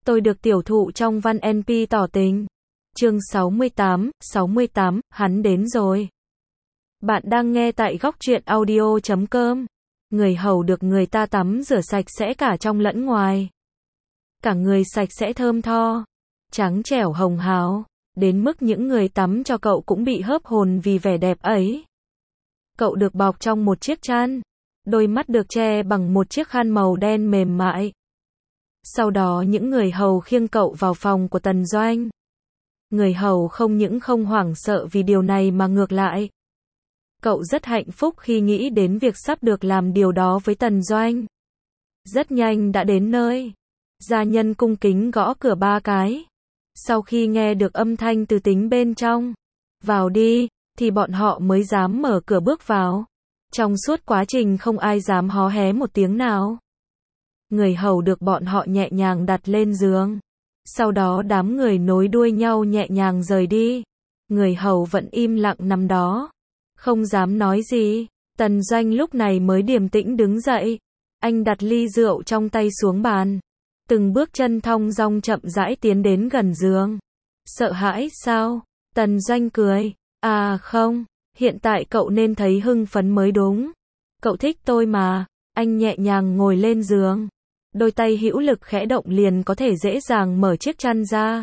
Tôi được tiểu thụ trong văn NP tỏ tình. Chương 68, hắn đến rồi. Bạn đang nghe tại góc truyện audio.com. Người hầu được người ta tắm rửa sạch sẽ cả trong lẫn ngoài. Cả người sạch sẽ thơm tho, trắng trẻo hồng hào, đến mức những người tắm cho cậu cũng bị hớp hồn vì vẻ đẹp ấy. Cậu được bọc trong một chiếc chăn, đôi mắt được che bằng một chiếc khăn màu đen mềm mại. Sau đó những người hầu khiêng cậu vào phòng của Tần Doanh. Người hầu không những không hoảng sợ vì điều này mà ngược lại. Cậu rất hạnh phúc khi nghĩ đến việc sắp được làm điều đó với Tần Doanh. Rất nhanh đã đến nơi. Gia nhân cung kính gõ cửa 3 cái. Sau khi nghe được âm thanh từ tính bên trong, vào đi, thì bọn họ mới dám mở cửa bước vào. Trong suốt quá trình không ai dám hó hé một tiếng nào. Người hầu được bọn họ nhẹ nhàng đặt lên giường. Sau đó đám người nối đuôi nhau nhẹ nhàng rời đi. Người hầu vẫn im lặng nằm đó, không dám nói gì. Tần Doanh lúc này mới điềm tĩnh đứng dậy. Anh đặt ly rượu trong tay xuống bàn. Từng bước chân thong dong chậm rãi tiến đến gần giường. Sợ hãi sao? Tần Doanh cười. À không, hiện tại cậu nên thấy hưng phấn mới đúng. Cậu thích tôi mà. Anh nhẹ nhàng ngồi lên giường. Đôi tay hữu lực khẽ động liền có thể dễ dàng mở chiếc chăn ra.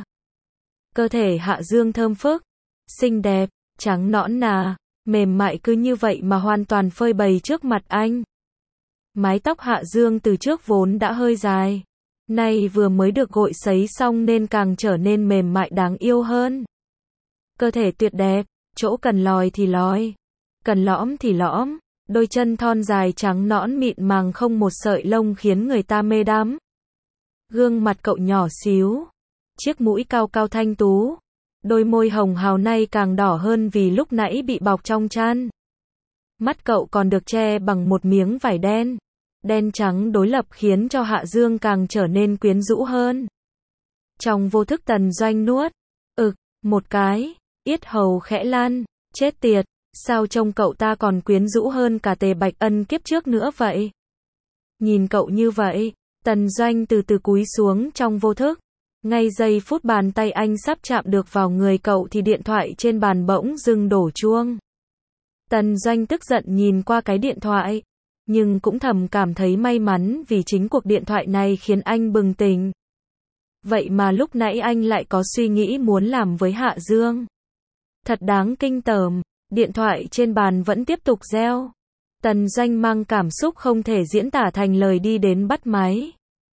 Cơ thể Hạ Dương thơm phức, xinh đẹp, trắng nõn nà, mềm mại cứ như vậy mà hoàn toàn phơi bày trước mặt anh. Mái tóc Hạ Dương từ trước vốn đã hơi dài, nay vừa mới được gội sấy xong nên càng trở nên mềm mại đáng yêu hơn. Cơ thể tuyệt đẹp, chỗ cần lòi thì lòi, cần lõm thì lõm. Đôi chân thon dài trắng nõn mịn màng không một sợi lông khiến người ta mê đắm. Gương mặt cậu nhỏ xíu, chiếc mũi cao cao thanh tú, đôi môi hồng hào nay càng đỏ hơn vì lúc nãy bị bọc trong chăn. Mắt cậu còn được che bằng một miếng vải đen, đen trắng đối lập khiến cho Hạ Dương càng trở nên quyến rũ hơn. Trong vô thức Tần Doanh nuốt, một cái, yết hầu khẽ lan, chết tiệt. Sao trông cậu ta còn quyến rũ hơn cả Tề Bạch Ân kiếp trước nữa vậy? Nhìn cậu như vậy, Tần Doanh từ từ cúi xuống trong vô thức. Ngay giây phút bàn tay anh sắp chạm được vào người cậu thì điện thoại trên bàn bỗng dưng đổ chuông. Tần Doanh tức giận nhìn qua cái điện thoại, nhưng cũng thầm cảm thấy may mắn vì chính cuộc điện thoại này khiến anh bừng tỉnh. Vậy mà lúc nãy anh lại có suy nghĩ muốn làm với Hạ Dương. Thật đáng kinh tởm. Điện thoại trên bàn vẫn tiếp tục reo. Tần Doanh mang cảm xúc không thể diễn tả thành lời đi đến bắt máy.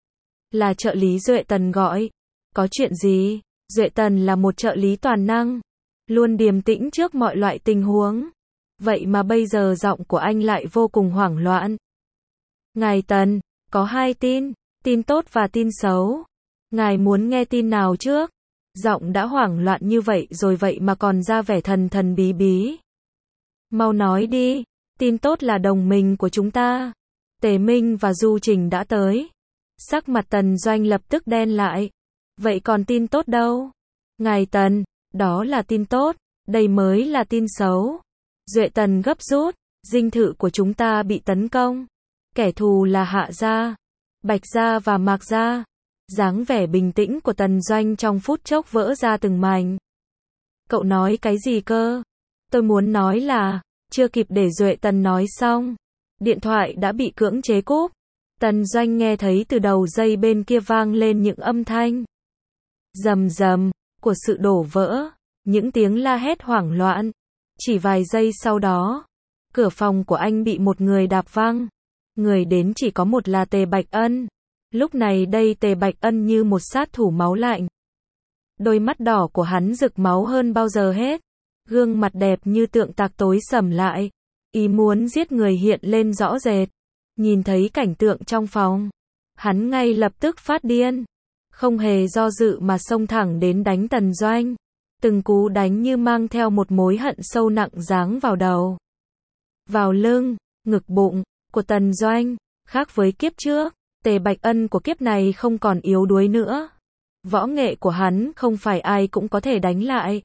Là trợ lý Duệ Tần gọi. Có chuyện gì? Duệ Tần là một trợ lý toàn năng, luôn điềm tĩnh trước mọi loại tình huống. Vậy mà bây giờ giọng của anh lại vô cùng hoảng loạn. Ngài Tần, có 2 tin, tin tốt và tin xấu. Ngài muốn nghe tin nào trước? Giọng đã hoảng loạn như vậy rồi vậy mà còn ra vẻ thần thần bí bí. Mau nói đi, tin tốt là đồng minh của chúng ta. Tề Minh và Du Trình đã tới. Sắc mặt Tần Doanh lập tức đen lại. Vậy còn tin tốt đâu? Ngài Tần, đó là tin tốt, đây mới là tin xấu. Duệ Tần gấp rút, dinh thự của chúng ta bị tấn công. Kẻ thù là Hạ gia, Bạch gia và Mạc gia. Dáng vẻ bình tĩnh của Tần Doanh trong phút chốc vỡ ra từng mảnh. Cậu nói cái gì cơ? Tôi muốn nói là, chưa kịp để Duệ Tần nói xong, điện thoại đã bị cưỡng chế cúp. Tần Doanh nghe thấy từ đầu dây bên kia vang lên những âm thanh rầm rầm của sự đổ vỡ, những tiếng la hét hoảng loạn. Chỉ vài giây sau đó, cửa phòng của anh bị một người đạp văng. Người đến chỉ có một là Tề Bạch Ân. Lúc này đây Tề Bạch Ân như một sát thủ máu lạnh. Đôi mắt đỏ của hắn rực máu hơn bao giờ hết. Gương mặt đẹp như tượng tạc tối sầm lại. Ý muốn giết người hiện lên rõ rệt. Nhìn thấy cảnh tượng trong phòng, hắn ngay lập tức phát điên. Không hề do dự mà xông thẳng đến đánh Tần Doanh. Từng cú đánh như mang theo một mối hận sâu nặng giáng vào đầu, vào lưng, ngực bụng của Tần Doanh. Khác với kiếp trước, Tề Bạch Ân của kiếp này không còn yếu đuối nữa. Võ nghệ của hắn không phải ai cũng có thể đánh lại.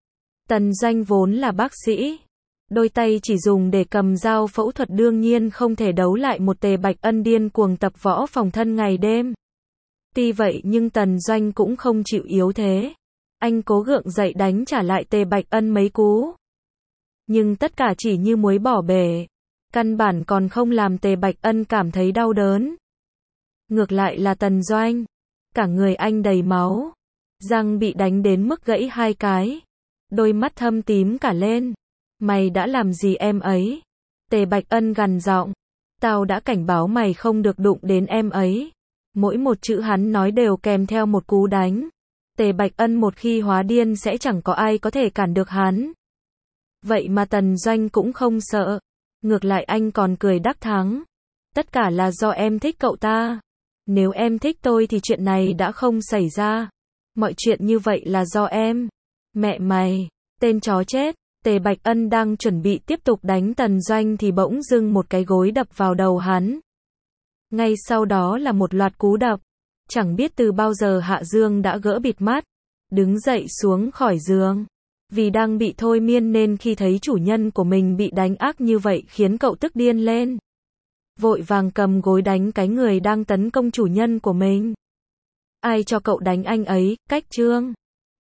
Tần Doanh vốn là bác sĩ, đôi tay chỉ dùng để cầm dao phẫu thuật đương nhiên không thể đấu lại một Tề Bạch Ân điên cuồng tập võ phòng thân ngày đêm. Tuy vậy nhưng Tần Doanh cũng không chịu yếu thế. Anh cố gượng dậy đánh trả lại Tề Bạch Ân mấy cú. Nhưng tất cả chỉ như muối bỏ bể. Căn bản còn không làm Tề Bạch Ân cảm thấy đau đớn. Ngược lại là Tần Doanh. Cả người anh đầy máu. Răng bị đánh đến mức gãy 2 cái. Đôi mắt thâm tím cả lên. Mày đã làm gì em ấy? Tề Bạch Ân gằn giọng. Tao đã cảnh báo mày không được đụng đến em ấy. Mỗi một chữ hắn nói đều kèm theo một cú đánh. Tề Bạch Ân một khi hóa điên sẽ chẳng có ai có thể cản được hắn. Vậy mà Tần Doanh cũng không sợ. Ngược lại anh còn cười đắc thắng. Tất cả là do em thích cậu ta. Nếu em thích tôi thì chuyện này đã không xảy ra. Mọi chuyện như vậy là do em. Mẹ mày, tên chó chết. Tề Bạch Ân đang chuẩn bị tiếp tục đánh Tần Doanh thì bỗng dưng một cái gối đập vào đầu hắn. Ngay sau đó là một loạt cú đập. Chẳng biết từ bao giờ Hạ Dương đã gỡ bịt mắt, đứng dậy xuống khỏi giường. Vì đang bị thôi miên nên khi thấy chủ nhân của mình bị đánh ác như vậy khiến cậu tức điên lên. Vội vàng cầm gối đánh cái người đang tấn công chủ nhân của mình. Ai cho cậu đánh anh ấy, Cách Trương?